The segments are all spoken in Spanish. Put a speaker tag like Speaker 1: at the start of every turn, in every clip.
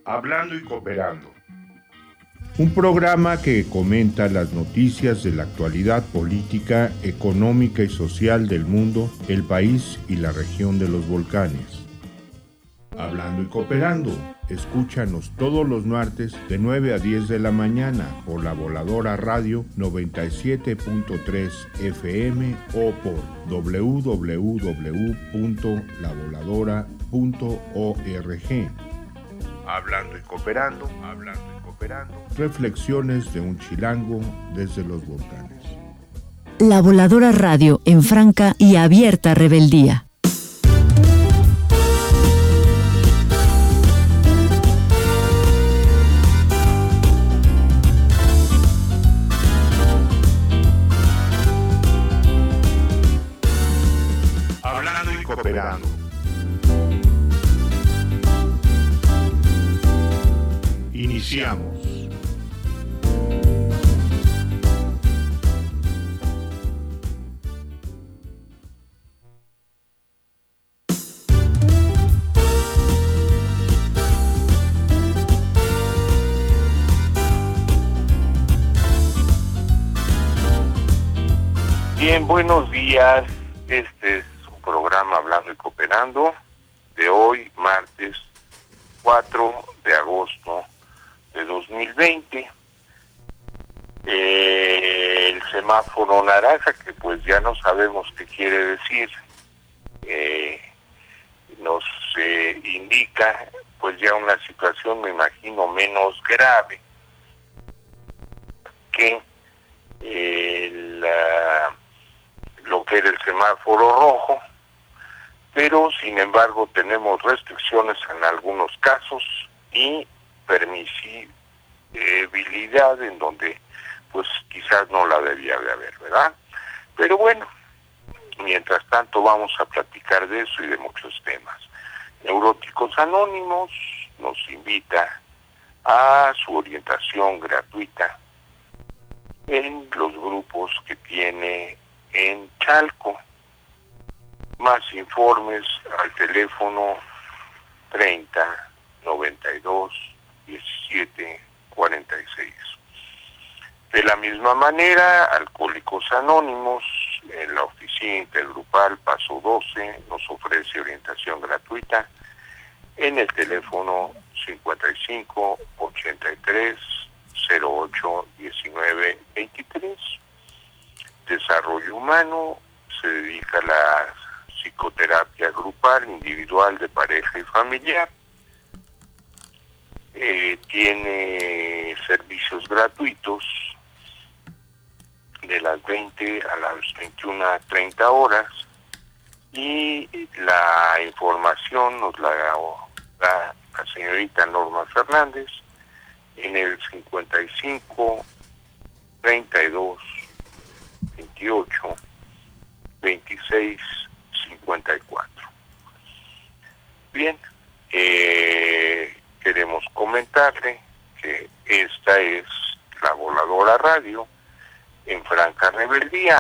Speaker 1: Hablando y Cooperando. Un programa que comenta las noticias de la actualidad política, económica y social del mundo, el país y la región de los volcanes. Hablando y Cooperando. Escúchanos todos los martes de 9 a 10 de la mañana por La Voladora Radio 97.3 FM o por www.lavoladora.org. Hablando y Cooperando, hablando y cooperando. Reflexiones de un chilango desde los volcanes.
Speaker 2: La Voladora Radio en franca y abierta rebeldía.
Speaker 1: Hablando y Cooperando. Iniciamos. Bien, buenos días. Este es un programa Hablando y Cooperando de hoy, martes 4 de agosto de 2020. El semáforo naranja, que pues ya no sabemos qué quiere decir, nos indica pues ya una situación, me imagino, menos grave que lo que era el semáforo rojo, pero sin embargo tenemos restricciones en algunos casos y permisibilidad en donde pues quizás no la debía de haber, ¿verdad? Pero bueno, mientras tanto vamos a platicar de eso y de muchos temas. Neuróticos Anónimos nos invita a su orientación gratuita en los grupos que tiene en Chalco. Más informes al teléfono 30 92 17 46. De la misma manera, Alcohólicos Anónimos en la oficina intergrupal Paso 12 nos ofrece orientación gratuita en el teléfono 55 83 08 19 23. Desarrollo Humano se dedica a la psicoterapia grupal, individual, de pareja y familiar. Tiene servicios gratuitos de las 20 a las 21:30 horas y la información nos la da la señorita Norma Fernández en el 55 32 28 26 54. Bien, queremos comentarle que esta es La Voladora Radio en franca rebeldía,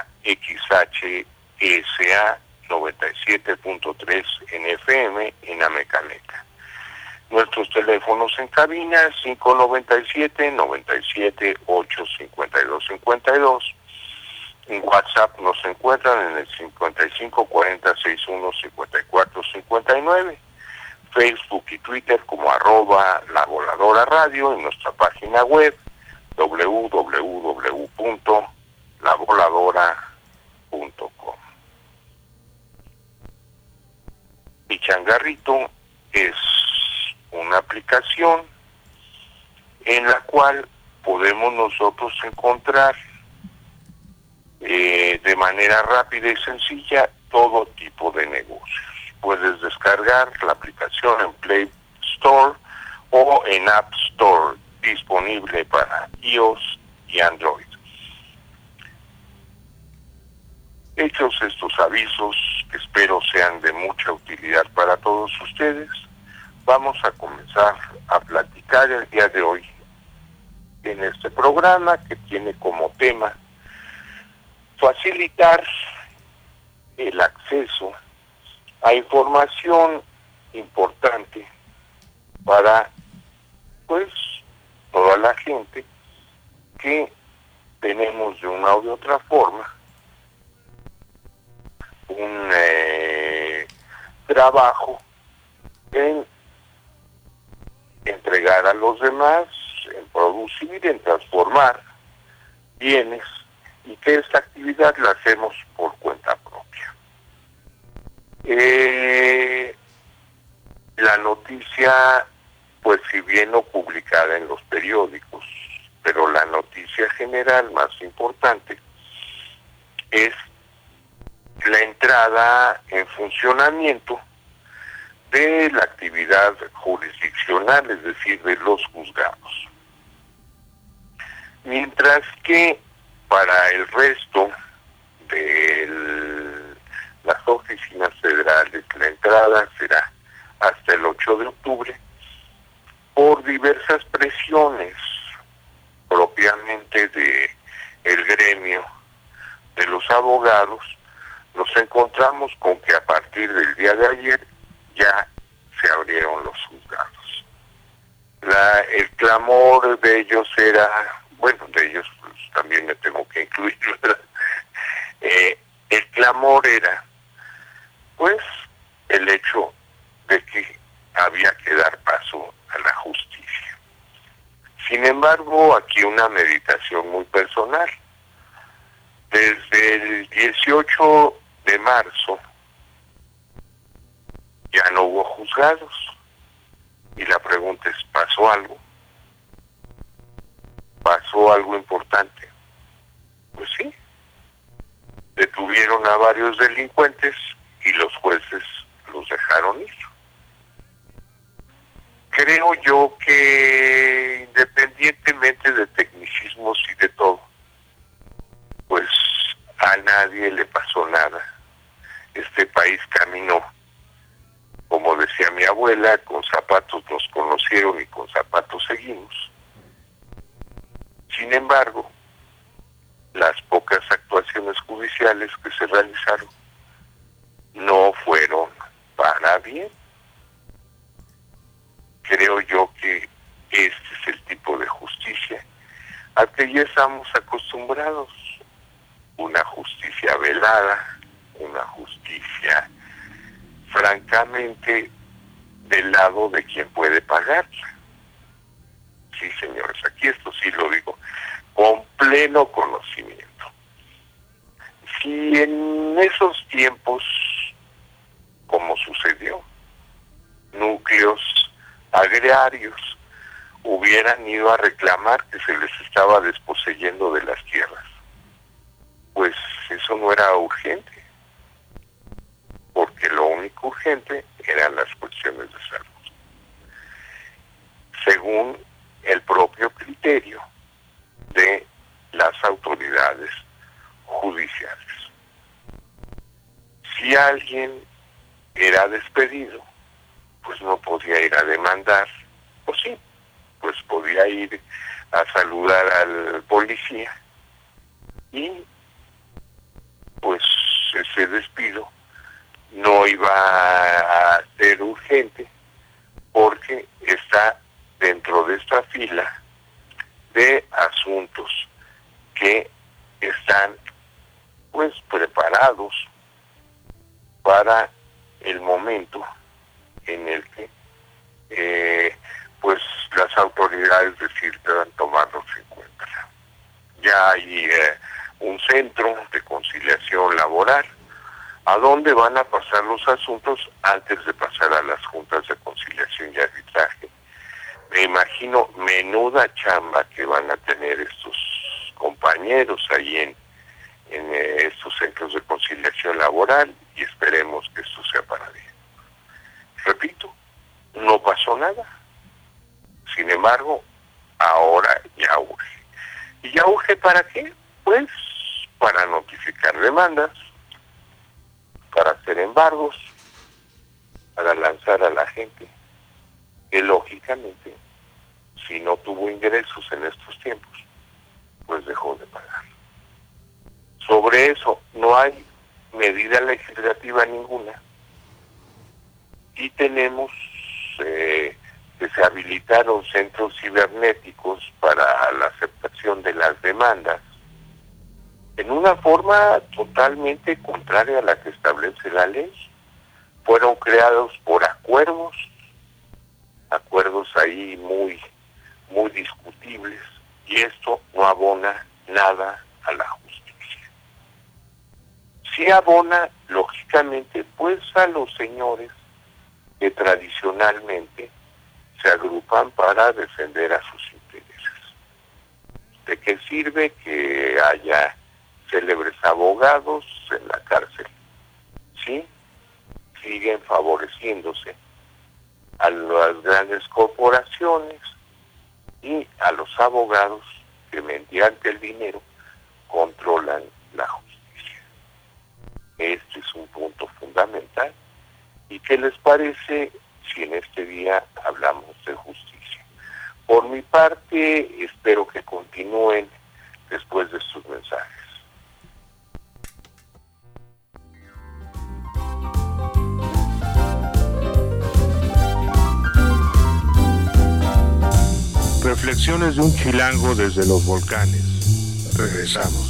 Speaker 1: XHSA 97.3 en FM en Amecameca. Nuestros teléfonos en cabina 597 97 8 52 52. En WhatsApp nos encuentran en el 55 40 61 54 59. Facebook y Twitter como @La Voladora Radio, en nuestra página web www.lavoladora.com. Mi Changarrito es una aplicación en la cual podemos nosotros encontrar de manera rápida y sencilla todo tipo de negocios. Puedes descargar la aplicación en Play Store o en App Store, disponible para iOS y Android. Hechos estos avisos, que espero sean de mucha utilidad para todos ustedes, vamos a comenzar a platicar el día de hoy en este programa, que tiene como tema facilitar el acceso a información importante para pues toda la gente que tenemos de una u otra forma un trabajo en entregar a los demás, en producir, en transformar bienes, y que esta actividad la hacemos por cuenta propia. La noticia, pues si bien no publicada en los periódicos, pero la noticia general más importante es la entrada en funcionamiento de la actividad jurisdiccional, es decir, de los juzgados. Mientras que para el resto de las oficinas federales la entrada será hasta el 8 de octubre por diversas presiones propiamente de el gremio de los abogados. Nos encontramos con que a partir del día de ayer ya se abrieron los juzgados. El clamor de ellos era, bueno, de ellos pues, también me tengo que incluir, ¿verdad? El clamor era, pues, el hecho de que había que dar paso a la justicia. Sin embargo, aquí una meditación muy personal. Desde el 18 de marzo ya no hubo juzgados. Y la pregunta es, ¿pasó algo? ¿Pasó algo importante? Pues sí. Detuvieron a varios delincuentes y los jueces los dejaron ir. Creo yo que independientemente de tecnicismos y de todo, pues a nadie le pasó nada. Este país caminó, como decía mi abuela, con zapatos nos conocieron y con zapatos seguimos. Sin embargo, las pocas actuaciones judiciales que se realizaron no fueron para bien. Creo yo que este es el tipo de justicia al que ya estamos acostumbrados. Una justicia velada, una justicia francamente del lado de quien puede pagarla. Sí, señores, aquí esto sí lo digo con pleno conocimiento. Si en esos tiempos, como sucedió, núcleos agrarios hubieran ido a reclamar que se les estaba desposeyendo de las tierras, pues eso no era urgente, porque lo único urgente eran las cuestiones de salud, según el propio criterio de las autoridades judiciales. Si alguien era despedido, pues no podía ir a demandar, o sí, pues podía ir a saludar al policía y pues ese despido no iba a ser urgente porque está dentro de esta fila de asuntos que están pues preparados para el momento en el que pues las autoridades decidan tomarlos en cuenta. Ya hay un centro de conciliación laboral a donde van a pasar los asuntos antes de pasar a las juntas de conciliación y arbitraje. Me imagino menuda chamba que van a tener estos compañeros ahí en estos centros de conciliación laboral, y esperemos que esto sea para bien. Repito, no pasó nada. Sin embargo, ahora ya urge. ¿Y ya urge para qué? Pues para notificar demandas, para hacer embargos, para lanzar a la gente que lógicamente, si no tuvo ingresos en estos tiempos, pues dejó de pagar. Sobre eso no hay medida legislativa ninguna y tenemos que se habilitaron centros cibernéticos para la aceptación de las demandas, en una forma totalmente contraria a la que establece la ley. Fueron creados por acuerdos ahí muy discutibles, y esto no abona nada a la justicia. Sí abona, lógicamente, pues a los señores que tradicionalmente se agrupan para defender a sus intereses. ¿De qué sirve que haya célebres abogados en la cárcel? Sí, siguen favoreciéndose a las grandes corporaciones y a los abogados que mediante el dinero controlan la justicia. Este es un punto fundamental. ¿Y qué les parece si en este día hablamos de justicia? Por mi parte, espero que continúen después de estos mensajes.
Speaker 3: Reflexiones de un chilango desde los volcanes. Regresamos.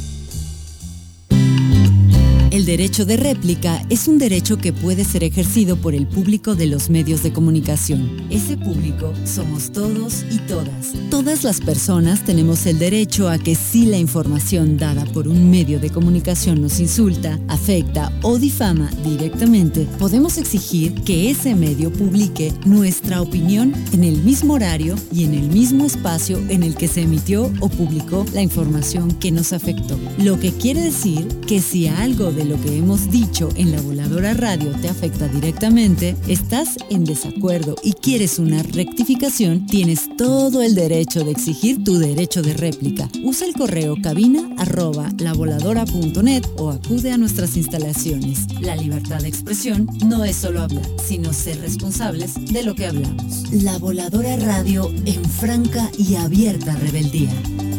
Speaker 2: El derecho de réplica es un derecho que puede ser ejercido por el público de los medios de comunicación. Ese público somos todos y todas. Todas las personas tenemos el derecho a que si la información dada por un medio de comunicación nos insulta, afecta o difama directamente, podemos exigir que ese medio publique nuestra opinión en el mismo horario y en el mismo espacio en el que se emitió o publicó la información que nos afectó. Lo que quiere decir que si algo de lo que hemos dicho en La Voladora Radio te afecta directamente, estás en desacuerdo y quieres una rectificación, tienes todo el derecho de exigir tu derecho de réplica. Usa el correo cabina@lavoladora.net o acude a nuestras instalaciones. La libertad de expresión no es solo hablar, sino ser responsables de lo que hablamos. La Voladora Radio en franca y abierta rebeldía.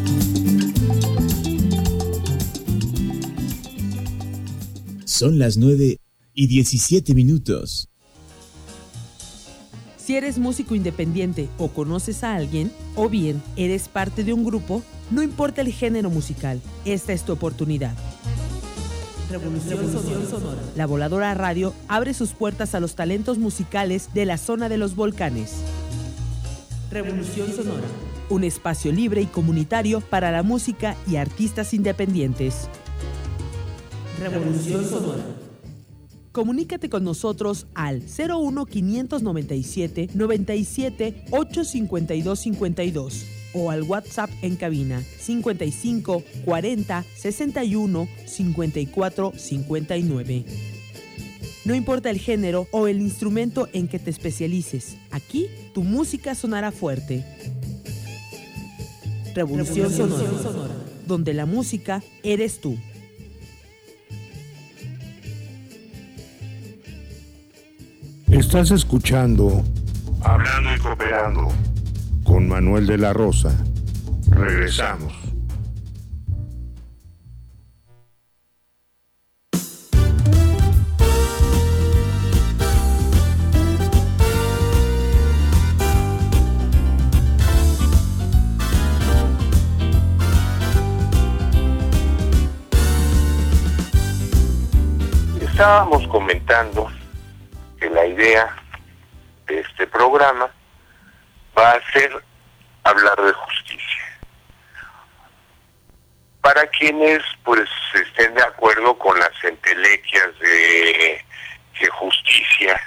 Speaker 4: Son las 9:17.
Speaker 5: Si eres músico independiente o conoces a alguien, o bien eres parte de un grupo, no importa el género musical, esta es tu oportunidad. Revolución Sonora. La Voladora Radio abre sus puertas a los talentos musicales de la zona de los volcanes. Revolución Sonora. Un espacio libre y comunitario para la música y artistas independientes. Revolución Sonora. Comunícate con nosotros al 01-597 97 852 52 o al WhatsApp en cabina 55 40 61 54 59. No importa el género o el instrumento en que te especialices, aquí tu música sonará fuerte. Revolución Sonora, donde la música eres tú.
Speaker 3: Estás escuchando Hablando y Cooperando con Manuel de la Rosa. Regresamos.
Speaker 1: Estábamos comentando que la idea de este programa va a ser hablar de justicia. Para quienes pues estén de acuerdo con las entelequias de que justicia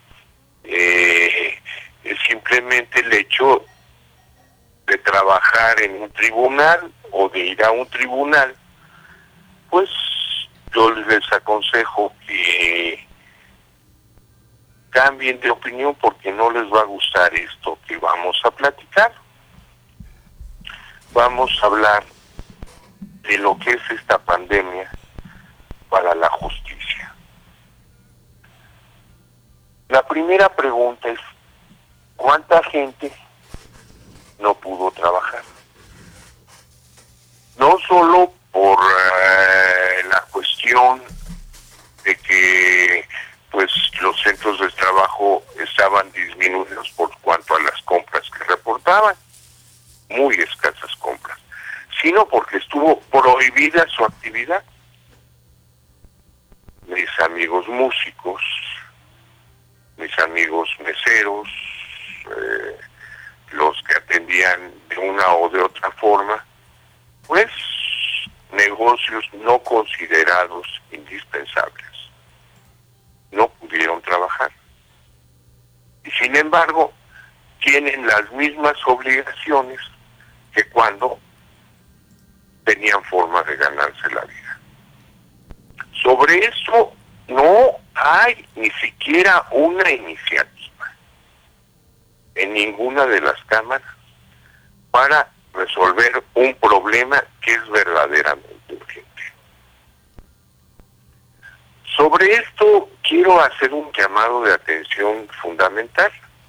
Speaker 1: es simplemente el hecho de trabajar en un tribunal o de ir a un tribunal, pues yo les aconsejo que cambien de opinión porque no les va a gustar esto que vamos a platicar. Vamos a hablar de lo que es esta pandemia para la justicia. La primera pregunta es, ¿cuánta gente no pudo trabajar? No solo por la cuestión de que pues los centros de trabajo estaban disminuidos por cuanto a las compras que reportaban, muy escasas compras, sino porque estuvo prohibida su actividad. Mis amigos músicos, mis amigos meseros, los que atendían de una o de otra forma, pues negocios no considerados indispensables, no pudieron trabajar. Y sin embargo, tienen las mismas obligaciones que cuando tenían forma de ganarse la vida. Sobre eso no hay ni siquiera una iniciativa en ninguna de las cámaras para resolver un problema que es verdaderamente urgente. Sobre esto quiero hacer un llamado de atención fundamental.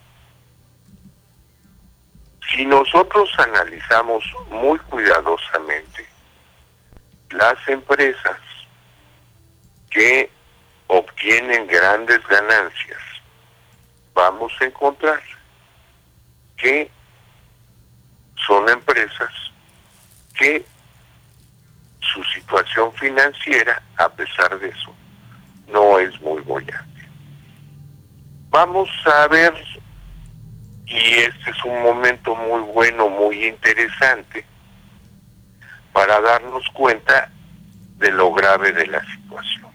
Speaker 1: Si nosotros analizamos muy cuidadosamente las empresas que obtienen grandes ganancias, vamos a encontrar que son empresas que su situación financiera, a pesar de eso, no es muy bollante. Vamos a ver, y este es un momento muy bueno, muy interesante, para darnos cuenta de lo grave de la situación.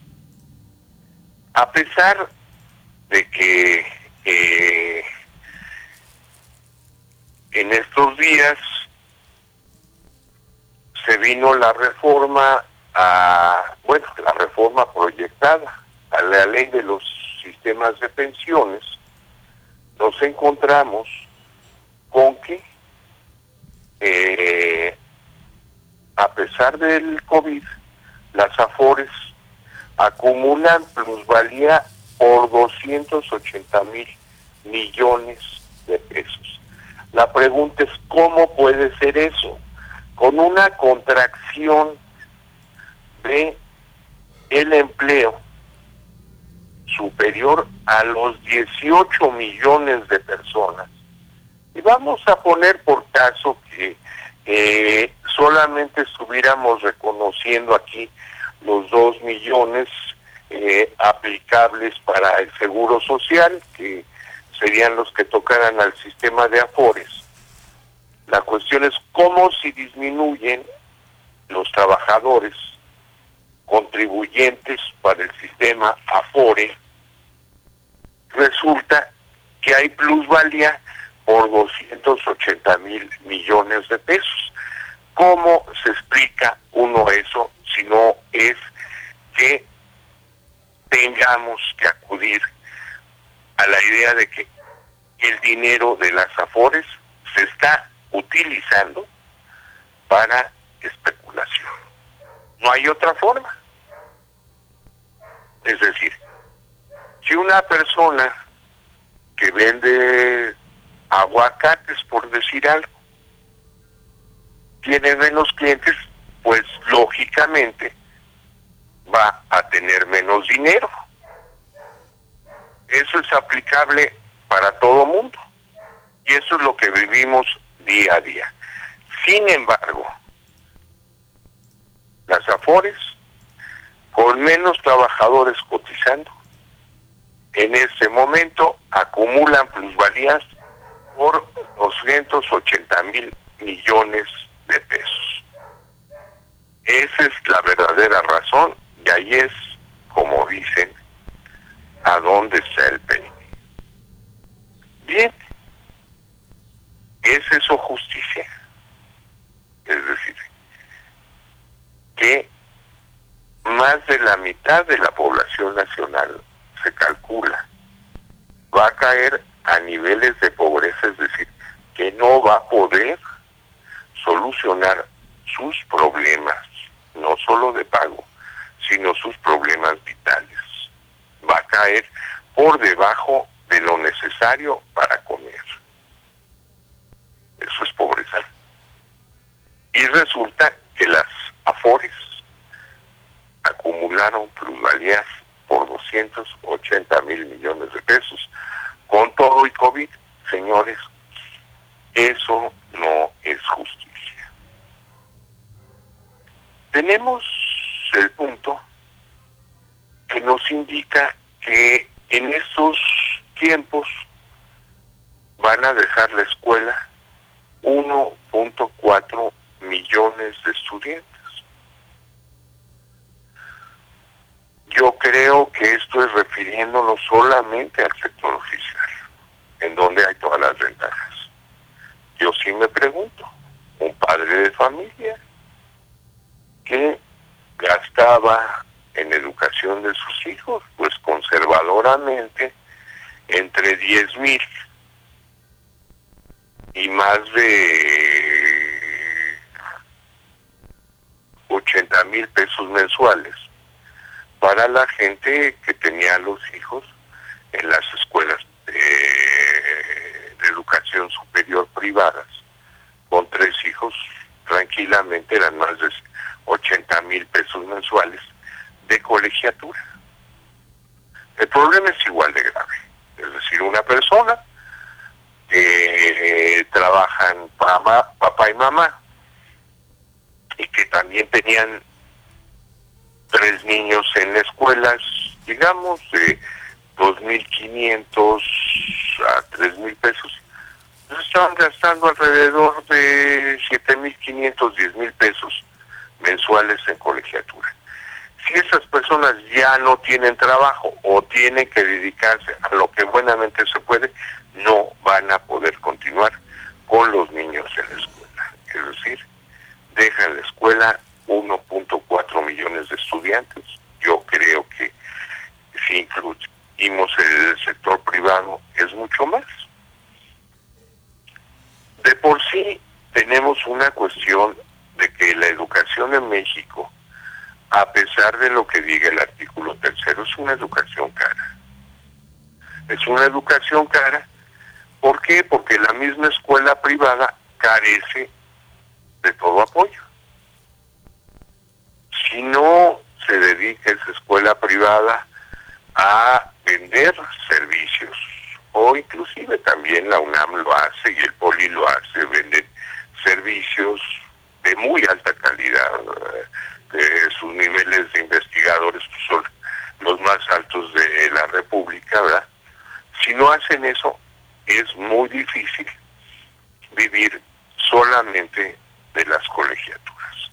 Speaker 1: A pesar de que en estos días se vino la reforma la reforma proyectada a la ley de los sistemas de pensiones, nos encontramos con que a pesar del COVID, las AFORES acumulan plusvalía por 280,000 millones de pesos. La pregunta es, ¿cómo puede ser eso? Con una contracción de el empleo superior a los 18 millones de personas. Y vamos a poner por caso que solamente estuviéramos reconociendo aquí los 2 millones aplicables para el Seguro Social, que serían los que tocaran al sistema de AFORES. La cuestión es cómo si disminuyen los trabajadores contribuyentes para el sistema AFORE, resulta que hay plusvalía por 280,000 millones de pesos. ¿Cómo se explica uno eso si no es que tengamos que acudir a la idea de que el dinero de las AFORES se está utilizando para especulación? No hay otra forma. Es decir, si una persona que vende aguacates, por decir algo, tiene menos clientes, pues lógicamente va a tener menos dinero. Eso es aplicable para todo mundo. Y eso es lo que vivimos día a día. Sin embargo, las AFORES, con menos trabajadores cotizando, en este momento acumulan plusvalías por 280,000 millones de pesos. Esa es la verdadera razón, y ahí es, como dicen, a dónde está el peine. Bien, ¿es eso justicia? Es decir, que más de la mitad de la población nacional, se calcula, va a caer a niveles de pobreza, es decir, que no va a poder solucionar sus problemas, no solo de pago, sino sus problemas vitales. Va a caer por debajo de lo necesario para comer. Eso es pobreza. Y resulta que las AFORES acumularon plusvalías por 1.380.000 millones de pesos. Con todo y COVID, señores, eso no es justicia. Tenemos el punto que nos indica que en estos tiempos van a dejar la escuela 1.4 millones de estudiantes. Yo creo que esto es refiriéndonos solamente al sector oficial, en donde hay todas las ventajas. Yo sí me pregunto, un padre de familia que gastaba en educación de sus hijos, pues conservadoramente, entre 10,000 y más de 80,000 pesos mensuales para la gente que tenía los hijos en las escuelas de educación superior privadas. Con 3 hijos, tranquilamente eran más de 80,000 pesos mensuales de colegiatura. El problema es igual de grave. Es decir, una persona que trabajan papá y mamá y que también tenían 3 niños en escuelas, digamos, de 2.500 a 3,000 pesos, estaban gastando alrededor de 7.500, 10,000 pesos mensuales en colegiatura. Si esas personas ya no tienen trabajo o tienen que dedicarse a lo que buenamente se puede, no van a poder continuar con los niños en la escuela. Es decir, dejan la escuela 1.4 millones de estudiantes. Yo creo que si incluimos el sector privado es mucho más. De por sí tenemos una cuestión de que la educación en México, a pesar de lo que diga el artículo 3, es una educación cara. Es una educación cara. ¿Por qué? Porque la misma escuela privada carece de todo apoyo. Si no se dedica esa escuela privada a vender servicios, o inclusive también la UNAM lo hace y el POLI lo hace, venden servicios de muy alta calidad, sus niveles de investigadores son los más altos de la República, ¿verdad? Si no hacen eso, es muy difícil vivir solamente de las colegiaturas.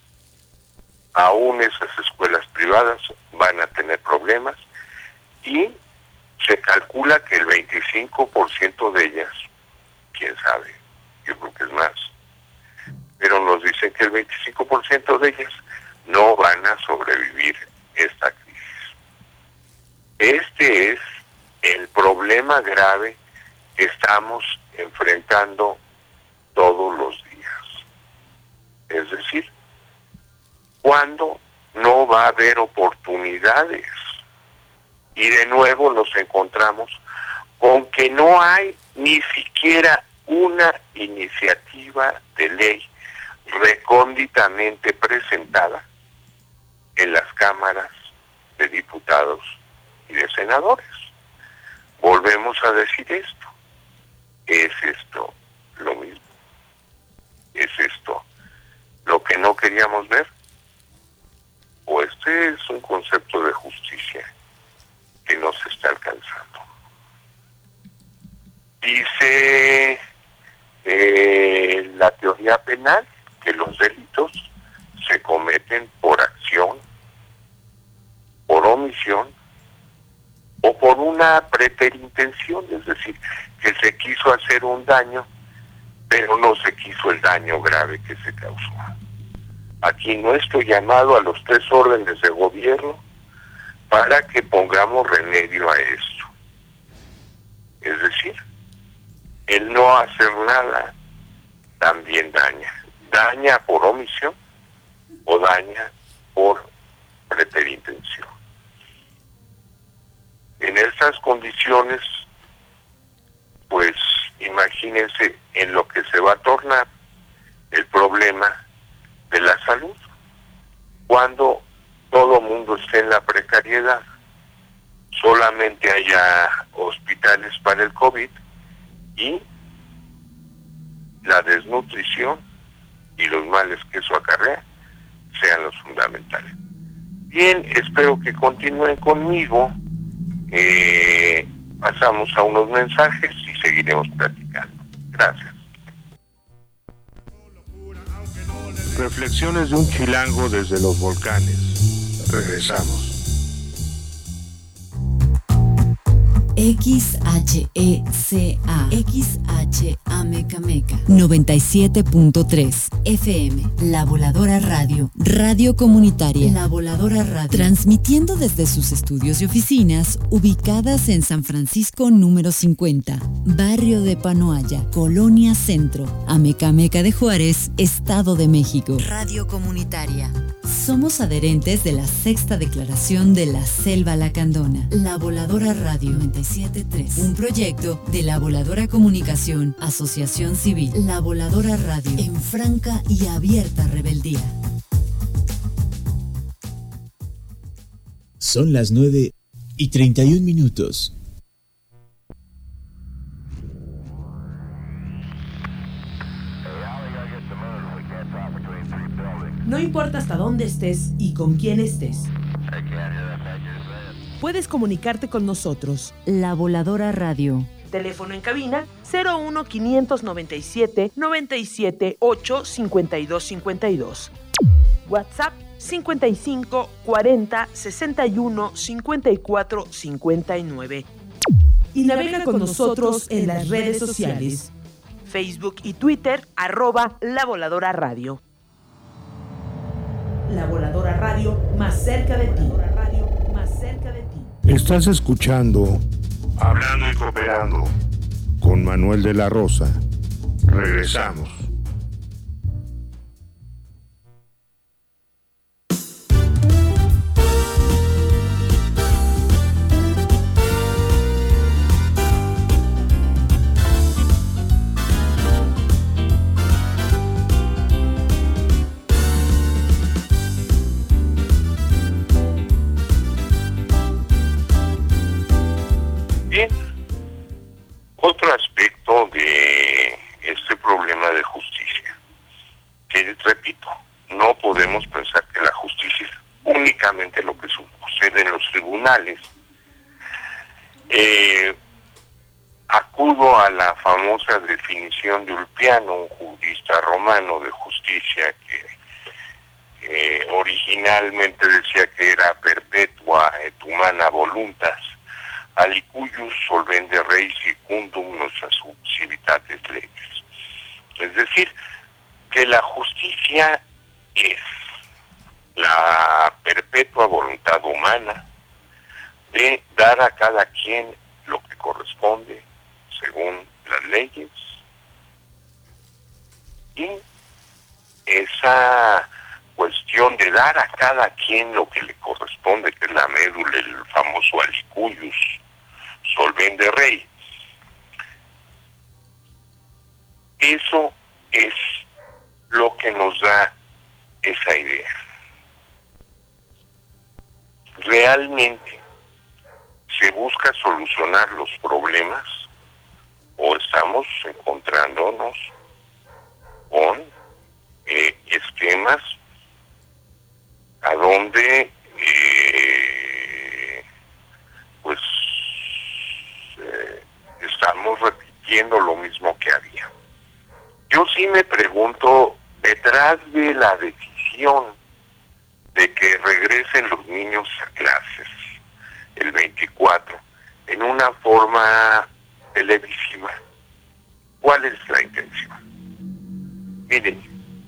Speaker 1: Aún esas escuelas privadas van a tener problemas y se calcula que el 25% de ellas, quién sabe, yo creo que es más, pero nos dicen que el 25% de ellas no van a sobrevivir esta crisis. Este es el problema grave que estamos enfrentando todos los días. Es decir, ¿cuándo no va a haber oportunidades? Y de nuevo nos encontramos con que no hay ni siquiera una iniciativa de ley recónditamente presentada en las cámaras de diputados y de senadores. Volvemos a decir esto. ¿Es esto lo mismo? ¿Es esto lo que no queríamos ver? ¿O este es un concepto de justicia que no se está alcanzando? Dice la teoría penal que los delitos se cometen por acción, por omisión o por una preterintención, es decir, que se quiso hacer un daño, pero no se quiso el daño grave que se causó. Aquí nuestro llamado a los 3 órdenes de gobierno para que pongamos remedio a esto. Es decir, el no hacer nada también daña. Daña por omisión o daña por preterintención. En estas condiciones, pues imagínense en lo que se va a tornar el problema de la salud, cuando todo mundo esté en la precariedad, solamente haya hospitales para el COVID y la desnutrición y los males que eso acarrea sean los fundamentales. Bien, espero que continúen conmigo. Pasamos a unos mensajes y seguiremos platicando. Gracias.
Speaker 3: Reflexiones de un chilango desde los volcanes. Regresamos.
Speaker 2: XHECA Mecameca 97.3 FM La Voladora Radio, radio comunitaria. La Voladora Radio, transmitiendo desde sus estudios y oficinas ubicadas en San Francisco número 50, barrio de Panoaya, Colonia Centro, Amecameca de Juárez, Estado de México. Radio comunitaria. Somos adherentes de la sexta declaración de la Selva Lacandona. La Voladora Radio 97.3, un proyecto de La Voladora Comunicación, Asociación Civil. La Voladora Radio, en franca y abierta rebeldía.
Speaker 4: Son las 9:31.
Speaker 5: No importa hasta dónde estés y con quién estés. Puedes comunicarte con nosotros.
Speaker 2: La Voladora Radio.
Speaker 5: Teléfono en cabina 01 597 97 8 52 52. WhatsApp 55 40 61 54 59. Y navega con nosotros en las redes sociales. Facebook y Twitter, @La Voladora Radio. La Voladora Radio, más cerca de ti. Más cerca de ti.
Speaker 3: Estás escuchando Hablando y Cooperando con Manuel de la Rosa. Regresamos.
Speaker 1: Bien, otro aspecto de este problema de justicia, que repito, no podemos pensar que la justicia es únicamente lo que sucede en los tribunales. Acudo a la famosa definición de Ulpiano, un jurista romano de justicia que originalmente decía que era perpetua et humana voluntas, alicuius solvende rei secundum nostra civitates leges. Es decir, que la justicia es la perpetua voluntad humana de dar a cada quien lo que corresponde según las leyes, y esa cuestión de dar a cada quien lo que le corresponde, que es la médula, el famoso alicuius solvende rei, eso es lo que nos da esa idea. ¿Realmente se busca solucionar los problemas o estamos encontrándonos con esquemas a donde estamos repitiendo lo mismo que había? Yo sí me pregunto, detrás de la decisión de que regresen los niños a clases el 24 en una forma televisiva, ¿cuál es la intención? Miren,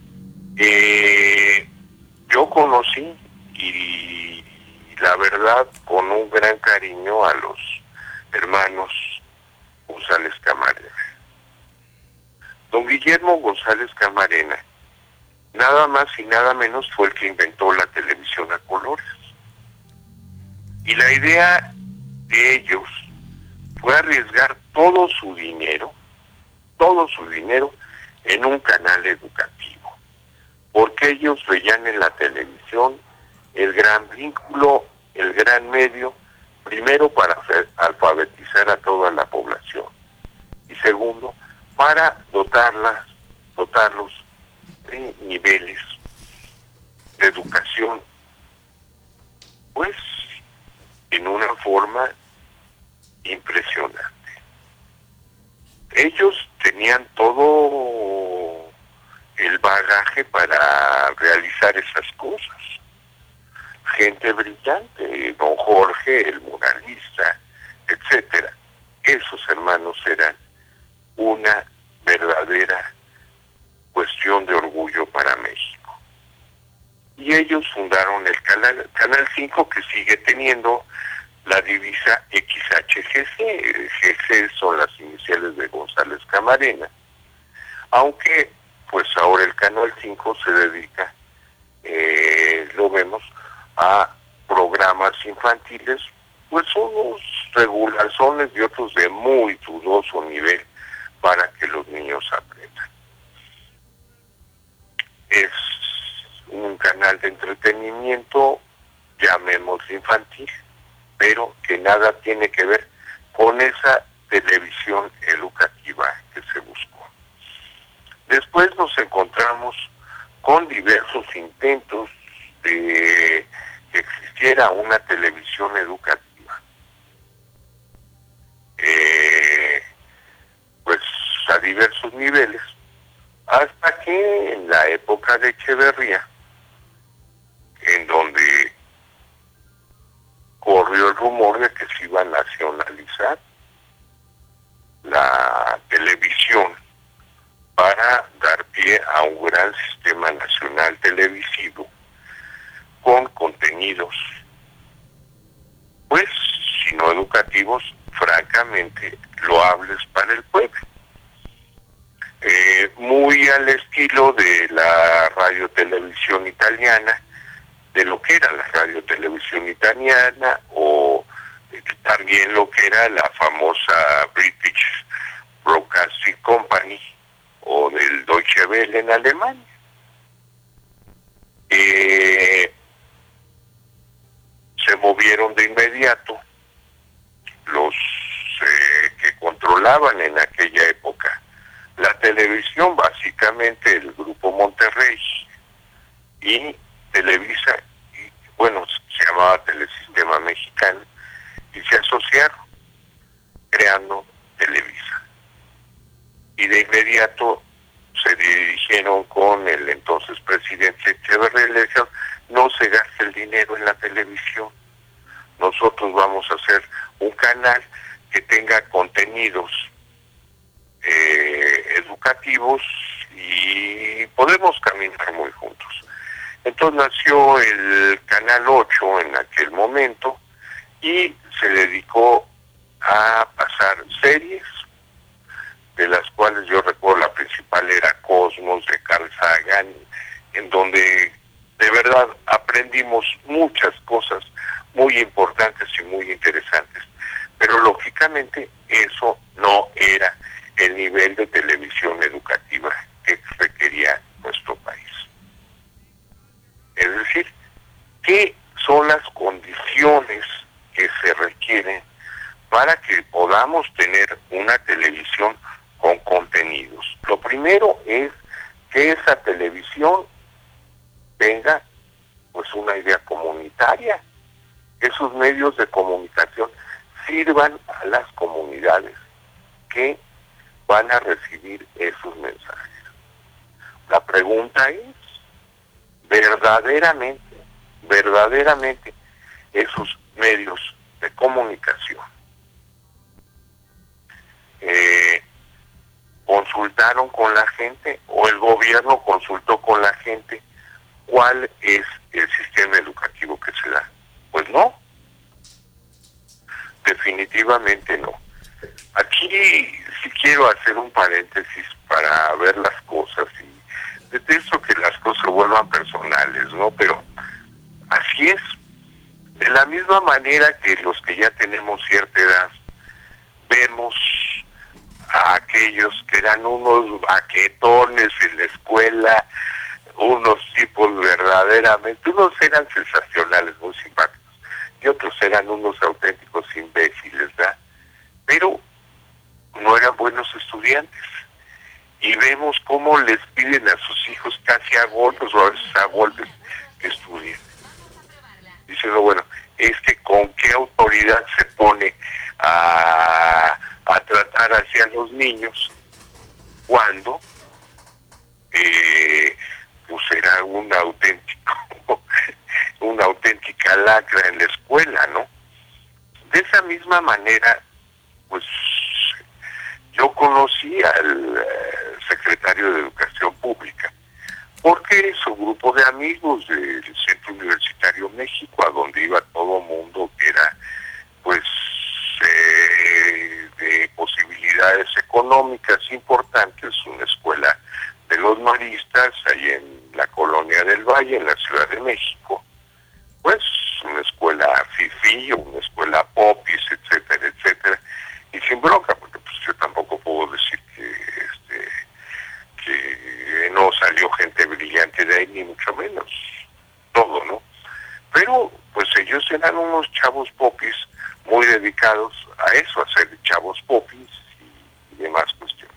Speaker 1: yo conocí y la verdad con un gran cariño a los hermanos González Camarena. Don Guillermo González Camarena, nada más y nada menos, fue el que inventó la televisión a colores. Y la idea de ellos fue arriesgar todo su dinero en un canal educativo, porque ellos veían en la televisión el gran vínculo, el gran medio Primero, para alfabetizar a toda la población. Y segundo, para dotarlos de niveles de educación, pues, en una forma impresionante. Ellos tenían todo el bagaje para realizar esas cosas. Gente brillante, don Jorge, el muralista, etcétera. Esos hermanos eran una verdadera cuestión de orgullo para México. Y ellos fundaron el Canal 5, que sigue teniendo la divisa XHGC. GC son las iniciales de González Camarena, aunque pues ahora el Canal 5 se dedica, lo vemos, a programas infantiles, pues unos regularzones y otros de muy dudoso nivel para que los niños aprendan. Es un canal de entretenimiento, llamémoslo infantil, pero que nada tiene que ver con esa televisión educativa que se buscó. Después nos encontramos con diversos intentos de que existiera una televisión educativa. Pues a diversos niveles, hasta que en la época de Echeverría, en donde corrió el rumor de que se iba a nacionalizar la televisión para dar pie a un gran sistema nacional televisivo con contenidos, pues, si no educativos, francamente loables para el pueblo. Muy al estilo de la radiotelevisión italiana, de lo que era la radiotelevisión italiana, o también lo que era la famosa British Broadcasting Company, o del Deutsche Welle en Alemania. Se movieron de inmediato los que controlaban en aquella época la televisión, básicamente el Grupo Monterrey y Televisa, y, bueno, se llamaba Telesistema Mexicano, y se asociaron creando Televisa. Y de inmediato se dirigieron con el entonces presidente Echeverría y le dijeron: no se gaste el dinero en la televisión, nosotros vamos a hacer un canal que tenga contenidos educativos y podemos caminar muy juntos. Entonces nació el Canal 8 en aquel momento y se dedicó a pasar series, de las cuales yo recuerdo la principal era Cosmos, de Carl Sagan, en donde de verdad aprendimos muchas cosas muy importantes y muy interesantes, pero lógicamente eso no era el nivel de televisión educativa que requería nuestro país. Es decir, ¿qué son las condiciones que se requieren para que podamos tener una televisión con contenidos? Lo primero es que esa televisión tenga pues una idea comunitaria, que esos medios de comunicación sirvan a las comunidades que van a recibir esos mensajes. La pregunta es, verdaderamente esos medios de comunicación consultaron con la gente, o el gobierno consultó con la gente cuál es el sistema educativo que se da? Pues no, definitivamente no. Aquí sí quiero hacer un paréntesis para ver las cosas, y detesto que las cosas se vuelvan personales, ¿no? Pero así es. De la misma manera que los que ya tenemos cierta edad vemos a aquellos que eran unos baquetones en la escuela, unos tipos verdaderamente, unos eran sensacionales, muy simpáticos, y otros eran unos auténticos imbéciles, ¿verdad? Pero no eran buenos estudiantes. Y vemos cómo les piden a sus hijos casi a golpes o a veces a golpes que estudien. Diciendo, bueno, ¿con qué autoridad se pone a tratar hacia los niños cuando pues era una auténtica lacra en la escuela, ¿no? De esa misma manera, pues yo conocí al secretario de Educación Pública, porque su grupo de amigos del Centro Universitario México, a donde iba todo mundo que era pues de posibilidades económicas importantes, una escuela de los maristas, ahí en la Colonia del Valle, en la Ciudad de México, pues una escuela fifí, una escuela popis, etcétera, etcétera, y sin bronca, porque pues yo tampoco puedo decir que no salió gente brillante de ahí, ni mucho menos, todo, ¿no? Pero pues ellos eran unos chavos popis muy dedicados a eso, a ser chavos popis y demás cuestiones.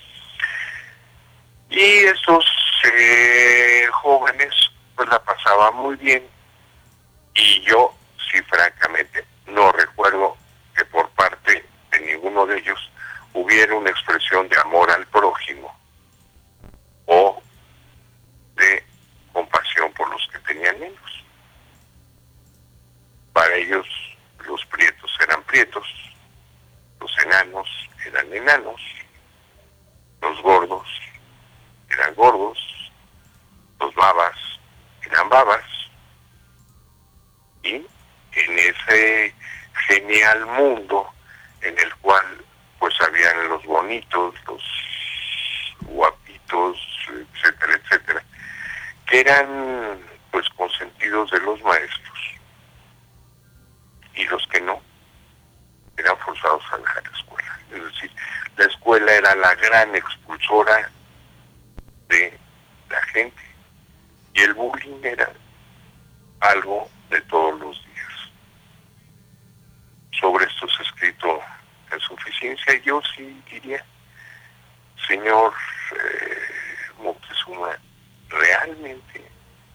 Speaker 1: Y estos jóvenes pues la pasaban muy bien, y yo sí francamente no recuerdo que por parte de ninguno de ellos hubiera una expresión de amor al prójimo o de compasión por los que tenían menos. Para ellos los prietos eran prietos, los enanos eran enanos, los gordos eran gordos, los babas eran babas, y en ese genial mundo en el cual pues habían los bonitos, los guapitos, etcétera, etcétera, que eran pues consentidos de los maestros, y los que no eran forzados a dejar la escuela. Es decir, la escuela era la gran expulsora de la gente, y el bullying era algo de todos los días. Sobre esto se ha escrito en suficiencia, y yo sí diría, señor Moctezuma, realmente,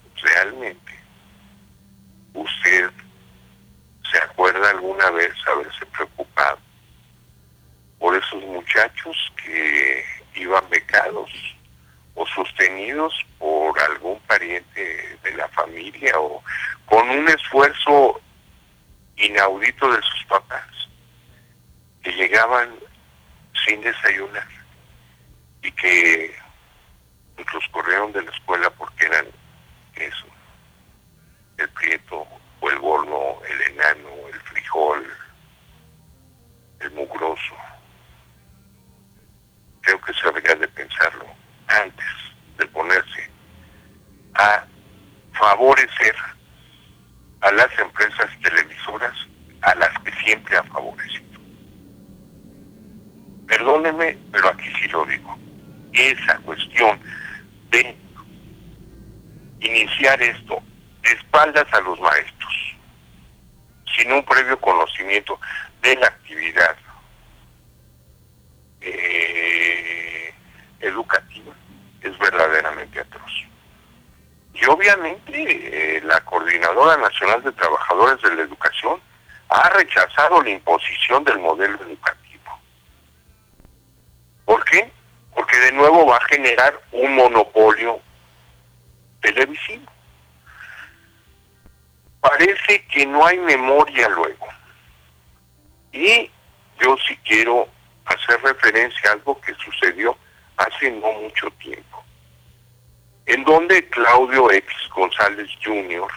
Speaker 1: ¿usted se acuerda alguna vez haberse preocupado por esos muchachos que iban becados o sostenidos por algún pariente de la familia o con un esfuerzo inaudito de sus papás, que llegaban sin desayunar y que los corrieron de la escuela porque eran eso, el prieto o el gordo, el enano, el frijol, el mugroso? Creo que se habría de pensarlo antes de ponerse a favorecer a las empresas televisoras a las que siempre ha favorecido. Perdónenme, pero aquí sí lo digo. Esa cuestión de iniciar esto de espaldas a los maestros, sin un previo conocimiento de la actividad educativa, es verdaderamente atroz. Y obviamente la Coordinadora Nacional de Trabajadores de la Educación ha rechazado la imposición del modelo educativo. ¿Por qué? Porque de nuevo va a generar un monopolio televisivo. Parece que no hay memoria luego. Y yo sí quiero hacer referencia a algo que sucedió hace no mucho tiempo, en donde Claudio X González Jr.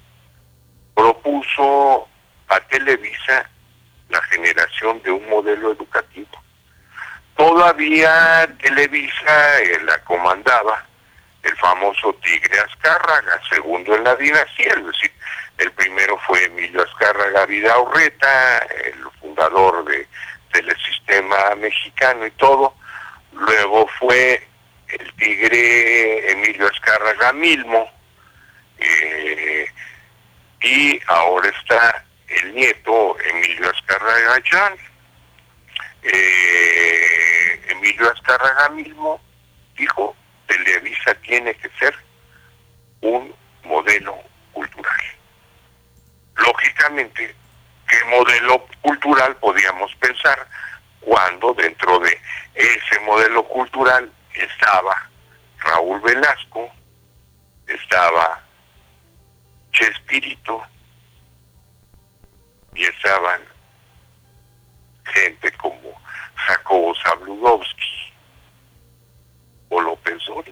Speaker 1: propuso a Televisa la generación de un modelo educativo. Todavía Televisa la comandaba el famoso Tigre Azcárraga, segundo en la dinastía, es decir, el primero fue Emilio Azcárraga Vidaurreta, el fundador del Telesistema Mexicano y todo. Luego fue el Tigre Emilio Azcárraga Milmo, y ahora está nieto Emilio Azcárraga Gallán. Emilio Azcárraga mismo dijo, Televisa tiene que ser un modelo cultural. Lógicamente, ¿qué modelo cultural podíamos pensar cuando dentro de ese modelo cultural estaba Raúl Velasco, estaba Chespirito y estaban gente como Jacobo Zabludovsky o López Dóriga?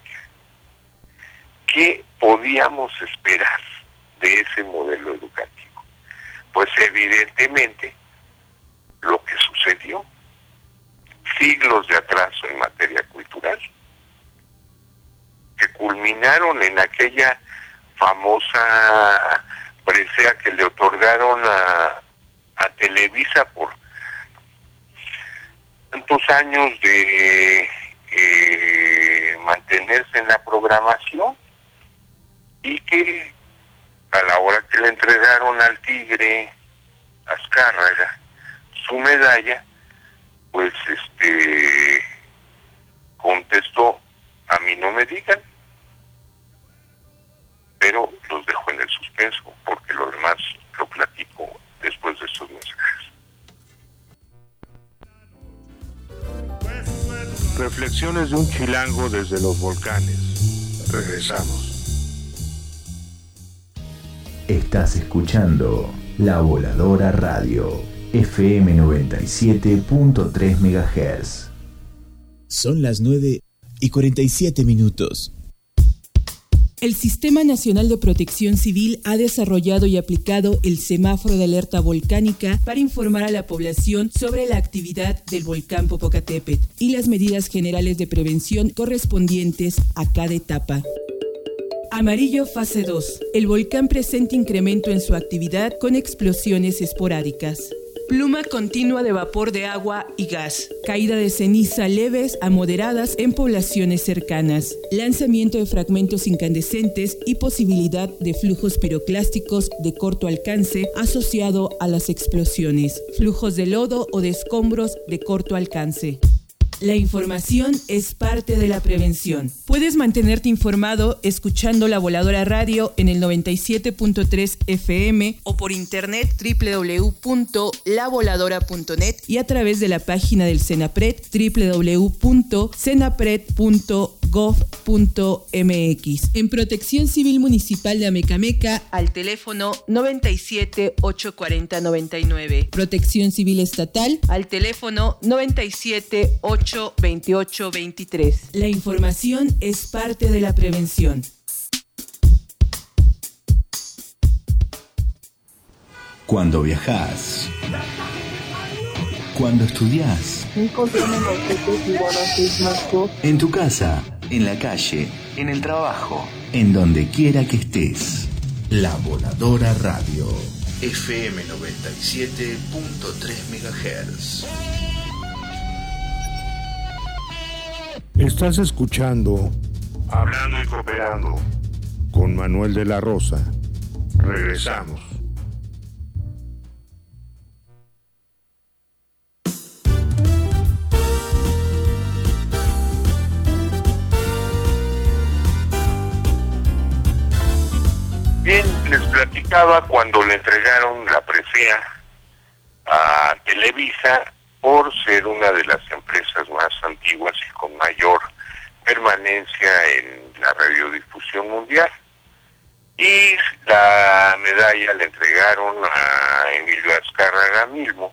Speaker 1: ¿Qué podíamos esperar de ese modelo educativo? Pues evidentemente lo que sucedió, siglos de atraso en materia cultural, que culminaron en aquella famosa presea que le otorgaron a Televisa por tantos años de mantenerse en la programación, y que a la hora que le entregaron al Tigre Azcárraga su medalla, pues contestó, a mí no me digan, pero los dejo en el suspenso, porque lo demás lo platico después de estos mensajes.
Speaker 3: Reflexiones de un chilango desde los volcanes. Regresamos.
Speaker 4: Estás escuchando La Voladora Radio, FM 97.3 MHz. Son las 9:47.
Speaker 6: El Sistema Nacional de Protección Civil ha desarrollado y aplicado el semáforo de alerta volcánica para informar a la población sobre la actividad del volcán Popocatépetl y las medidas generales de prevención correspondientes a cada etapa. Amarillo fase 2. El volcán presenta incremento en su actividad con explosiones esporádicas. Pluma continua de vapor de agua y gas. Caída de ceniza leves a moderadas en poblaciones cercanas. Lanzamiento de fragmentos incandescentes y posibilidad de flujos piroclásticos de corto alcance asociado a las explosiones. Flujos de lodo o de escombros de corto alcance. La información es parte de la prevención. Puedes mantenerte informado escuchando La Voladora Radio en el 97.3 FM o por internet www.lavoladora.net y a través de la página del CENAPRED www.cenapred.gov.mx. En Protección Civil Municipal de Amecameca al teléfono 97 840 99. Protección Civil Estatal al teléfono 97 828 23. La información es parte de la prevención.
Speaker 4: Cuando viajas, cuando estudias, en tu casa, en la calle, en el trabajo, en donde quiera que estés. La Voladora Radio, FM 97.3 MHz.
Speaker 3: Estás escuchando Hablando y Cooperando con Manuel de la Rosa. Regresamos.
Speaker 1: Bien, les platicaba cuando le entregaron la presea a Televisa por ser una de las empresas más antiguas y con mayor permanencia en la radiodifusión mundial. Y la medalla le entregaron a Emilio Azcárraga mismo.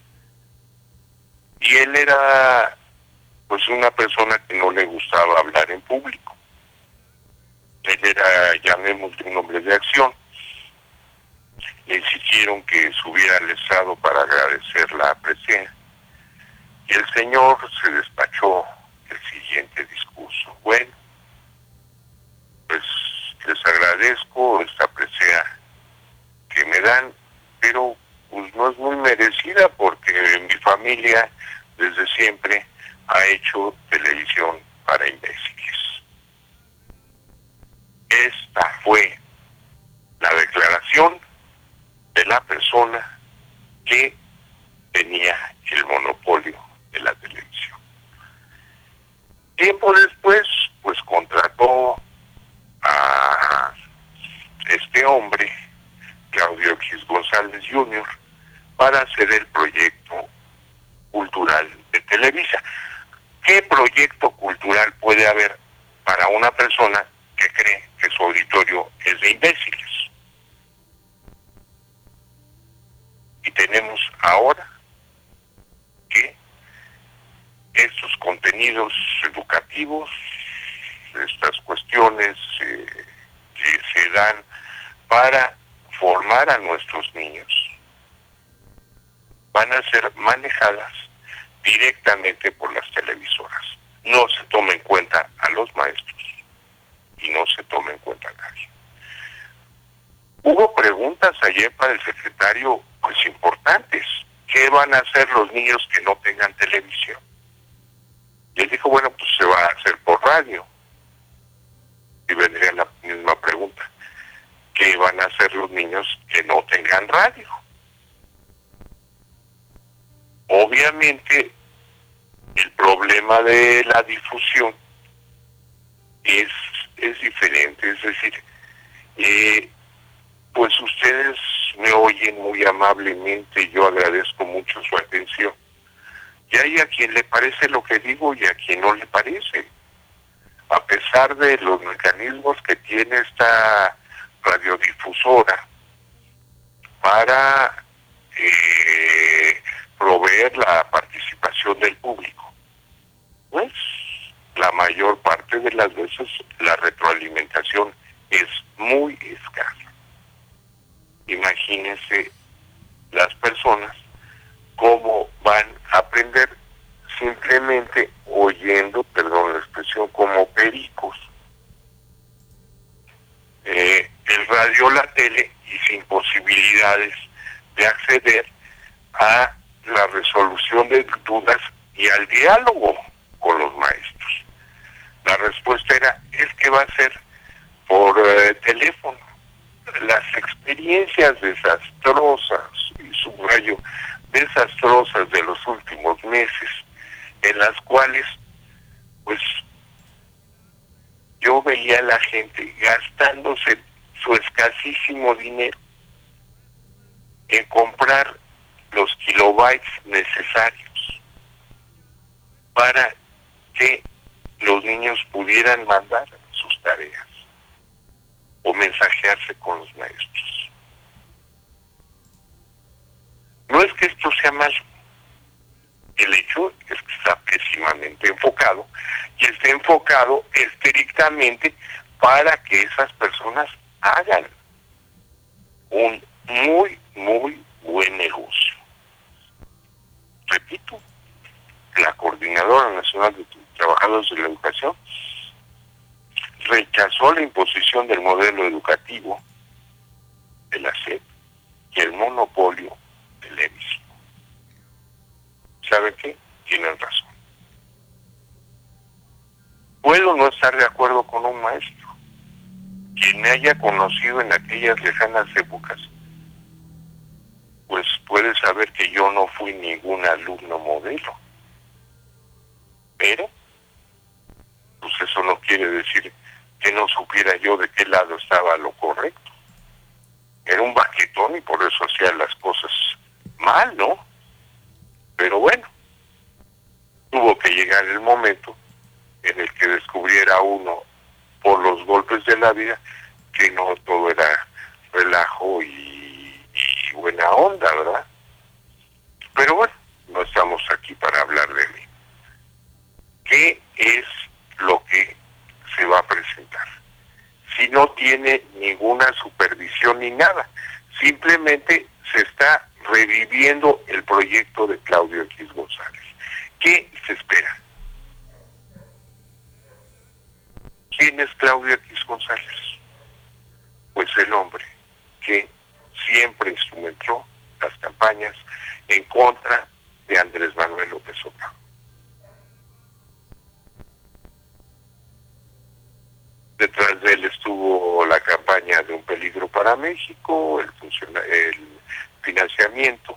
Speaker 1: Y él era pues una persona que no le gustaba hablar en público. Él era, llamémosle, un hombre de acción. Le insistieron que subiera al estrado para agradecer la presea. Y el señor se despachó el siguiente discurso. Bueno, pues les agradezco esta presea que me dan, pero pues no es muy merecida porque mi familia desde siempre ha hecho televisión para imbéciles. Esta fue la declaración de la persona puede haber para una persona que cree que su auditorio es de imbéciles. Y tenemos ahora que estos contenidos educativos, estas cuestiones que se dan para formar a nuestros niños, van a ser manejadas directamente por las televisoras. No se toma en cuenta a los maestros y no se toma en cuenta a nadie. Hubo preguntas ayer para el secretario, pues importantes. ¿Qué van a hacer los niños que no tengan televisión? Y él dijo, bueno, pues se va a hacer por radio. Y vendría la misma pregunta. ¿Qué van a hacer los niños que no tengan radio? Obviamente, el problema de la difusión es diferente. Es decir, pues ustedes me oyen muy amablemente, yo agradezco mucho su atención. Y hay a quien le parece lo que digo y a quien no le parece. A pesar de los mecanismos que tiene esta radiodifusora para proveer la participación del público, pues la mayor parte de las veces la retroalimentación es muy escasa. Imagínense las personas cómo van a aprender simplemente oyendo, perdón la expresión, como pericos. El radio, la tele, y sin posibilidades de acceder a la resolución de dudas y al diálogo con los maestros. La respuesta era, es que va a ser por teléfono. Las experiencias desastrosas, y subrayo, desastrosas de los últimos meses, en las cuales, pues, yo veía a la gente gastándose su escasísimo dinero en comprar los kilobytes necesarios para que los niños pudieran mandar sus tareas o mensajearse con los maestros. No es que esto sea malo, el hecho es que está pésimamente enfocado y está enfocado estrictamente para que esas personas hagan un muy, muy buen negocio. Repito, la Coordinadora Nacional de Trabajadores de la Educación rechazó la imposición del modelo educativo de la SEP y el monopolio del EBIS. ¿Saben qué? Tienen razón. Puedo no estar de acuerdo con un maestro. Quien me haya conocido en aquellas lejanas épocas, pues puede saber que yo no fui ningún alumno modelo. Pero, pues eso no quiere decir que no supiera yo de qué lado estaba lo correcto. Era un baquetón y por eso hacía las cosas mal, ¿no? Pero bueno, tuvo que llegar el momento en el que descubriera uno, por los golpes de la vida, que no todo era relajo y buena onda, ¿verdad? Pero bueno, no estamos aquí para hablar de mí. ¿Qué es lo que se va a presentar? Si no tiene ninguna supervisión ni nada, simplemente se está reviviendo el proyecto de Claudio X González. ¿Qué se espera? ¿Quién es Claudio X González? Pues el hombre que siempre instrumentó las campañas en contra de Andrés Manuel López Obrador. Detrás de él estuvo la campaña de Un Peligro para México, el financiamiento.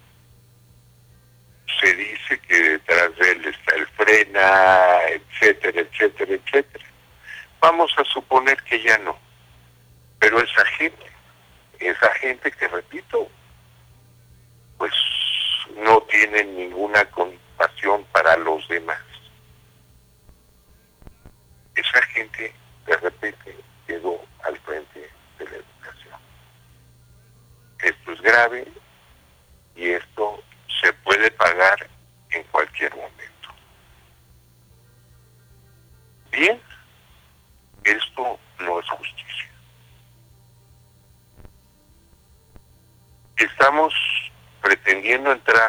Speaker 1: Se dice que detrás de él está el Frena, etcétera, etcétera, etcétera. Vamos a suponer que ya no. Pero esa gente que, repito, pues no tiene ninguna compasión para los demás. que de repente quedó al frente de la educación. Esto es grave y esto se puede pagar en cualquier momento. Bien, esto no es justicia. Estamos pretendiendo entrar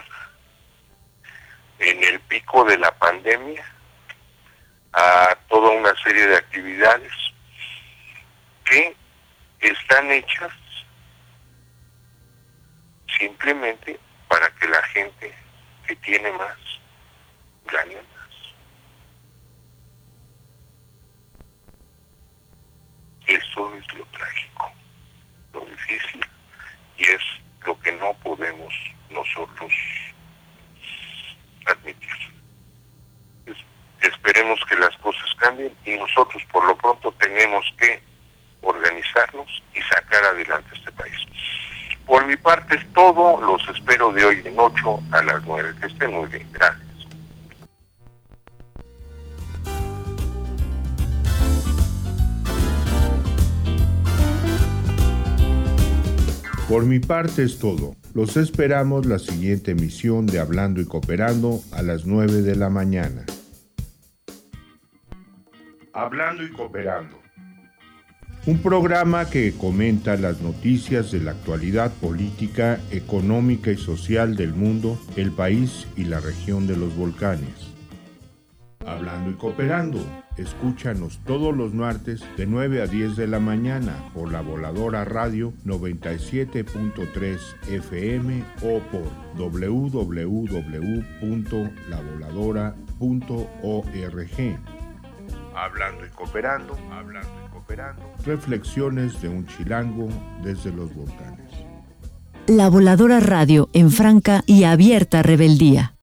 Speaker 1: en el pico de la pandemia a toda una serie de actividades que están hechas simplemente para que la gente que tiene más gane más. Eso es lo trágico, lo difícil, y es lo que no podemos nosotros admitir. Esperemos que las cosas cambien y nosotros por lo pronto tenemos que organizarnos y sacar adelante este país. Por mi parte es todo, los espero de hoy en 8 a las 9. Que estén muy bien, gracias.
Speaker 3: Por mi parte es todo. Los esperamos la siguiente emisión de Hablando y Cooperando a las 9 de la mañana. Hablando y Cooperando. Un programa que comenta las noticias de la actualidad política, económica y social del mundo, el país y la región de los volcanes. Hablando y Cooperando. Escúchanos todos los martes de 9 a 10 de la mañana por La Voladora Radio 97.3 FM o por www.lavoladora.org. Hablando y Cooperando, hablando y cooperando. Reflexiones de un chilango desde los volcanes.
Speaker 2: La Voladora Radio en franca y abierta rebeldía.